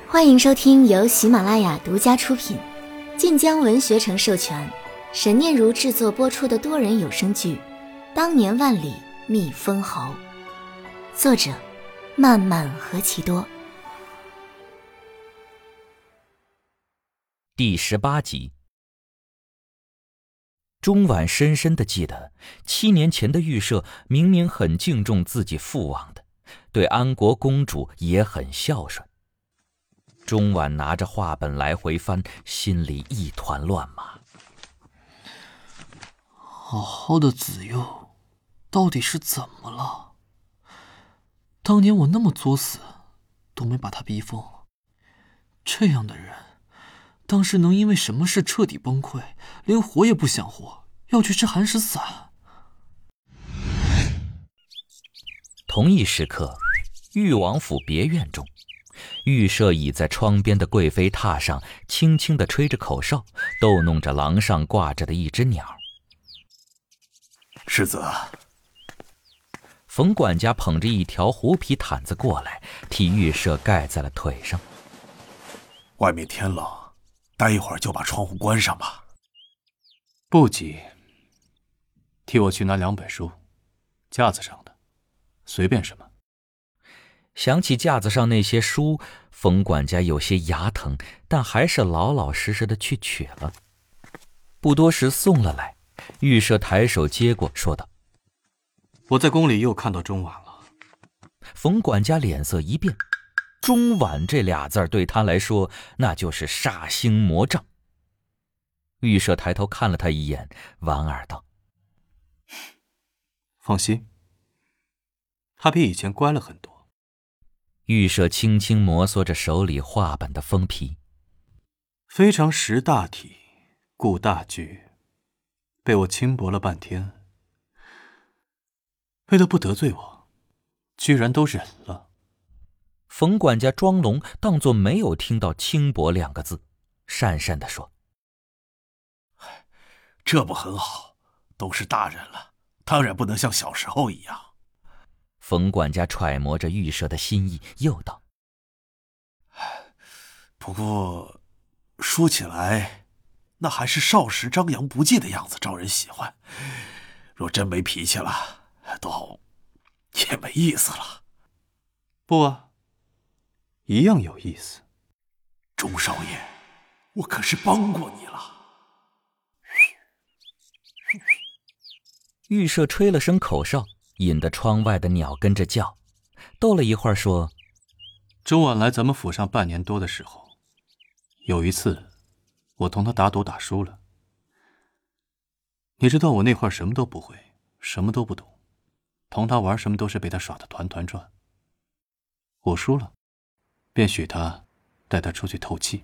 欢迎收听由喜马拉雅独家出品、晋江文学城授权、沈念如制作播出的多人有声剧《当年万里觅封侯》，作者漫漫何其多。 第18集。钟婉深深地记得7年前的预设明明很敬重自己父王的，对安国公主也很孝顺。钟婉拿着画本来回翻，心里一团乱麻。 好好的子佑到底是怎么了？当年我那么作死都没把他逼疯，这样的人当时能因为什么事彻底崩溃，连活也不想活，要去吃寒食散？ 同一时刻，裕王府别院中，御舍倚在窗边的贵妃榻上，轻轻地吹着口哨，逗弄着廊上挂着的一只鸟。 世子， 冯管家捧着一条狐皮毯子过来，替御舍盖在了腿上。 外面天冷，待一会儿就把窗户关上吧。 不急，替我去拿2本书，架子上的，随便什么。 想起架子上那些书，冯管家有些牙疼，但还是老老实实的去取了。不多时送了来，御舍抬手接过，说道： 我在宫里又看到钟婉了。 冯管家脸色一变，钟婉这俩字对他来说那就是煞星魔障。御舍抬头看了他一眼，莞尔道： 放心，他比以前乖了很多。 御舍轻轻摩挲着手里画本的封皮， 非常识大体，顾大局，被我轻薄了半天，为了不得罪我，居然都忍了。 冯管家装聋，当作没有听到轻薄2个字，讪讪地说： 这不很好，都是大人了，当然不能像小时候一样。 冯管家揣摩着御舍的心意，又道： 不过说起来，那还是少时张扬不羁的样子招人喜欢，若真没脾气了，倒也没意思了。 不啊，一样有意思。 钟少爷，我可是帮过你了。 御舍吹了声口哨，引得窗外的鸟跟着叫，逗了一会儿说： 钟婉来咱们府上半年多的时候，有一次我同他打赌打输了。你知道我那会儿什么都不会，什么都不懂，同他玩什么都是被他耍得团团转。我输了，便许他带他出去透气。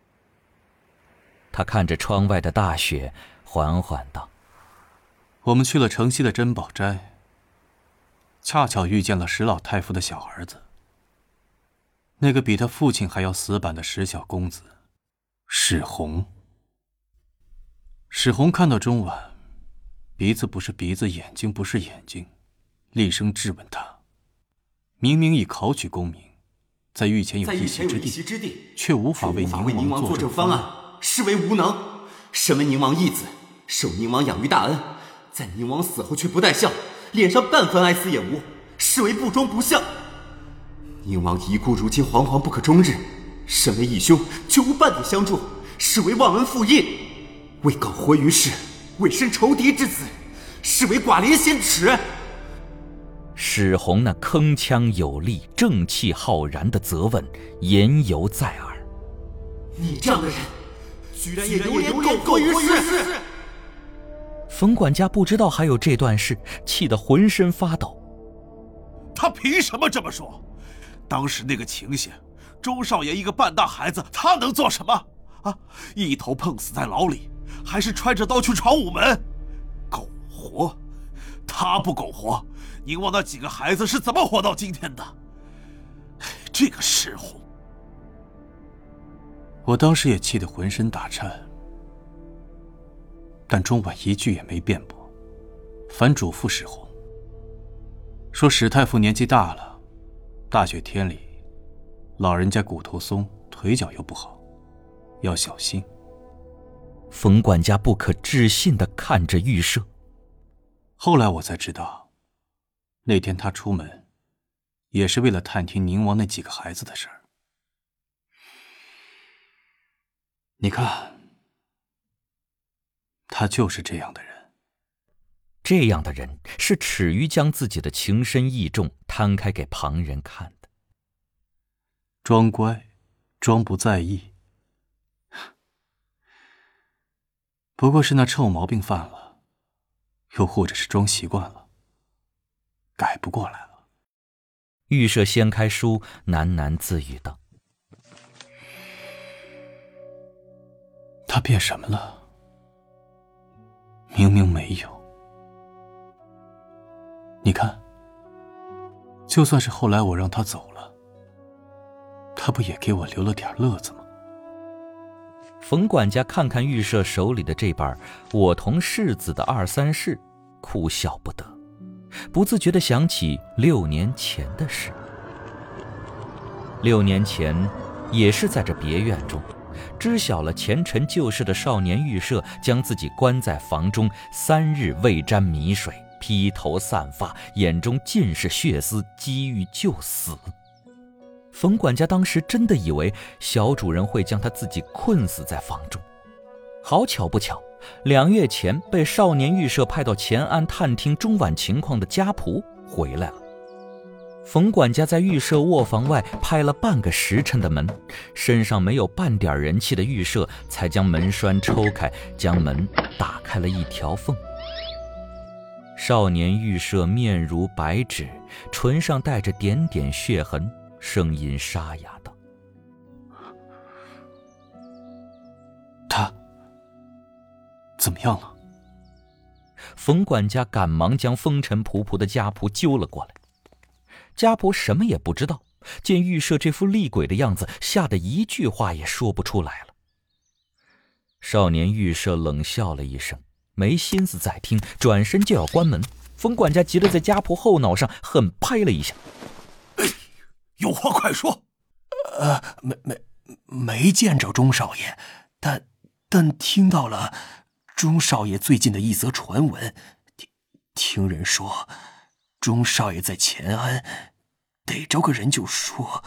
他看着窗外的大雪，缓缓道： 我们去了城西的珍宝斋，恰巧遇见了石老太傅的小儿子，那个比他父亲还要死板的石小公子史红。史红看到钟婉，鼻子不是鼻子，眼睛不是眼睛，厉声质问他：明明已考取功名，在御前有一席之地，却无法为宁王作证方案， 是为无能。身为宁王义子，受宁王养育大恩，在宁王死后却不带孝，脸上半分哀思也无，是为不忠不孝。宁王遗孤如今惶惶不可终日，身为义兄却无半点相助，是为忘恩负义。为搞活于世，为生仇敌之子，是为寡廉鲜耻。 史红那铿锵有力、正气浩然的责问言犹在耳。 你这样的人，居然也有脸苟活于世！ 冯管家不知道还有这段事，气得浑身发抖。 他凭什么这么说？当时那个情形，钟少爷一个半大孩子，他能做什么啊？一头碰死在牢里，还是揣着刀去闯午门？苟活？他不苟活，宁王那几个孩子是怎么活到今天的？这个史红， 我当时也气得浑身打颤，但钟婉一句也没辩驳，反嘱咐史红说史太傅年纪大了，大雪天里，老人家骨头松， 腿脚又不好，要小心。 冯管家不可置信地看着玉舍。 后来我才知道，那天他出门也是为了探听宁王那几个孩子的事儿。你看，他就是这样的人。 这样的人是耻于将自己的情深意重摊开给旁人看的。 装乖，装不在意，不过是那臭毛病犯了，又或者是装习惯了，改不过来了。 玉舍掀开书，喃喃自语道： 他变什么了？明明没有。你看，就算是后来我让他走了，他不也给我留了点乐子吗？ 冯管家看看玉舍手里的这本我同世子的二三事，哭笑不得，不自觉地想起6年前的事。6年前也是在这别院中，知晓了前尘旧事的少年玉舍将自己关在房中3日未沾米水，披头散发，眼中尽是血丝，几欲就死。冯管家当时真的以为小主人会将他自己困死在房中。好巧不巧，2月前被少年玉舍派到乾安探听中晚情况的家仆回来了。冯管家在玉舍卧房外拍了半个时辰的门，身上没有半点人气的玉舍才将门栓抽开，将门打开了一条缝。少年玉舍面如白纸，唇上带着点点血痕，声音沙哑道： 他怎么样了？ 冯管家赶忙将风尘仆仆的家仆揪了过来。家仆什么也不知道，见玉舍这副厉鬼的样子，吓得一句话也说不出来了。少年玉舍冷笑了一声，没心思再听，转身就要关门。冯管家急得在家仆后脑上狠拍了一下： 有话快说。 没见着钟少爷，但听到了钟少爷最近的一则传闻，听人说钟少爷在乾安逮着个人就说。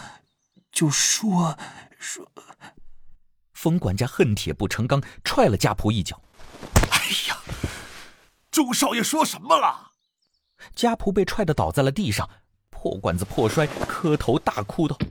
冯管家恨铁不成钢，踹了家仆一脚。 哎呀，钟少爷说什么了？ 家仆被踹得倒在了地上，破罐子破摔，磕头大哭道：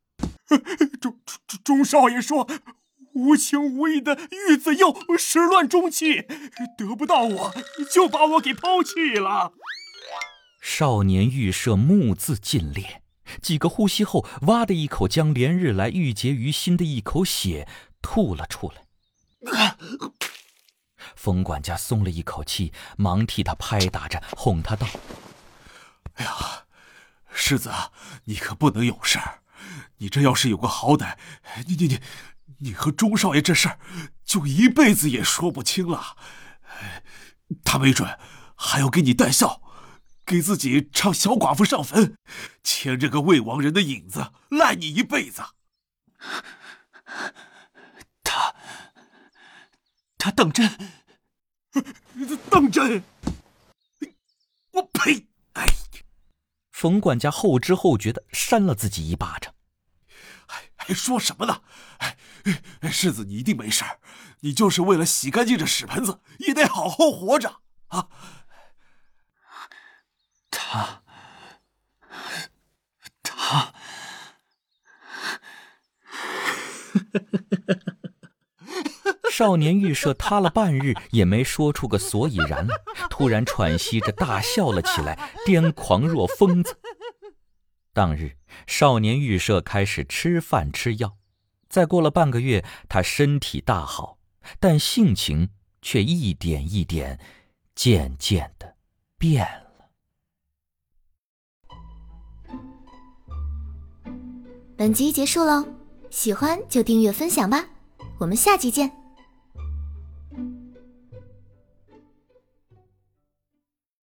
钟少爷说，无情无义的玉子佑始乱终弃，得不到我就把我给抛弃了。 少年玉舍目眦尽裂，几个呼吸后，哇的一口将连日来郁结于心的一口血吐了出来。冯管家松了一口气，忙替他拍打着，哄他道： 哎呀，世子，你可不能有事儿。你这要是有个好歹，你和钟少爷这事儿就一辈子也说不清了。他没准还要给你戴孝，给自己唱小寡妇上坟，牵着个未亡人的影子，赖你一辈子。 他当真？ 当真？我呸！哎， 冯管家后知后觉地扇了自己一巴掌。 还说什么呢？世子，你一定没事儿，你就是为了洗干净这屎盆子，也得好好活着啊！ 他少年玉舍塌了半日，也没说出个所以然来，突然喘息着大笑了起来，癫狂若疯子。当日，少年玉舍开始吃饭吃药，再过了半个月，他身体大好，但性情却一点一点渐渐的变了。 本集结束喽，喜欢就订阅分享吧，我们下集见。